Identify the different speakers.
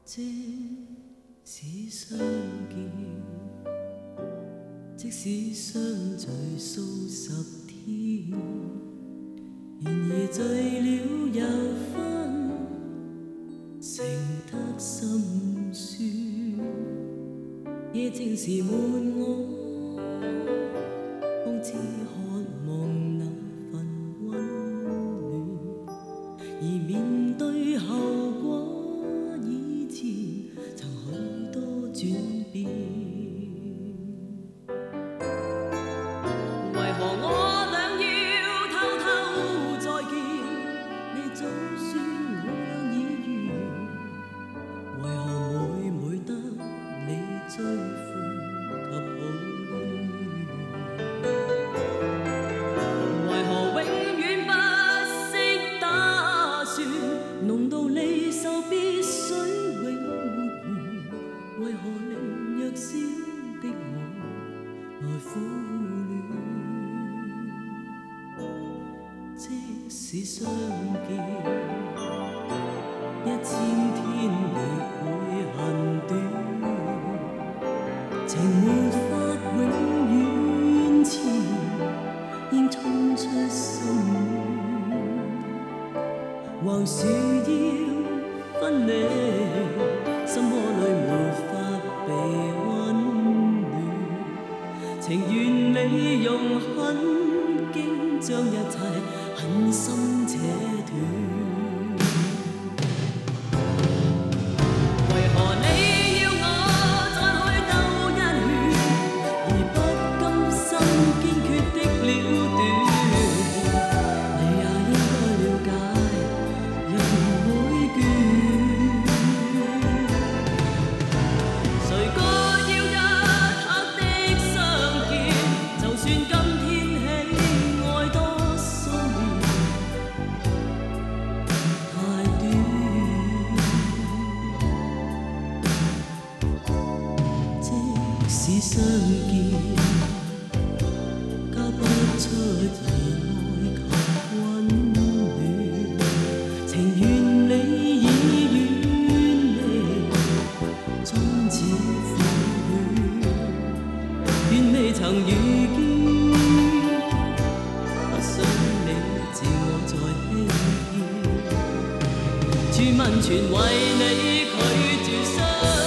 Speaker 1: 即使相見，即使相聚數十天，然而醉了又分，成得心酸。夜靜時悶我，方知渴望那份溫暖，而面對後果。 曾許多轉變，為何我倆要偷偷再見？你早說我倆已完，為何每每得你追悔及抱怨？為何永遠不識打算？濃到離愁別緒永。 為何令弱小的我來苦戀？即使相見1000天亦會恨短，情沒法永遠纏，應衝出心暖，橫豎要分離，心窩裏沒法被溫暖，情願你容很，竟將一切狠心扯斷。為何你要我再去兜一圈，而不甘心堅決的了斷？你也應該了解，人會倦。 相見交不出兒愛及溫暖，情願你已遠離，終止苦戀，願未曾遇見，不想你自我再輕見，傳聞全為你拒絕相。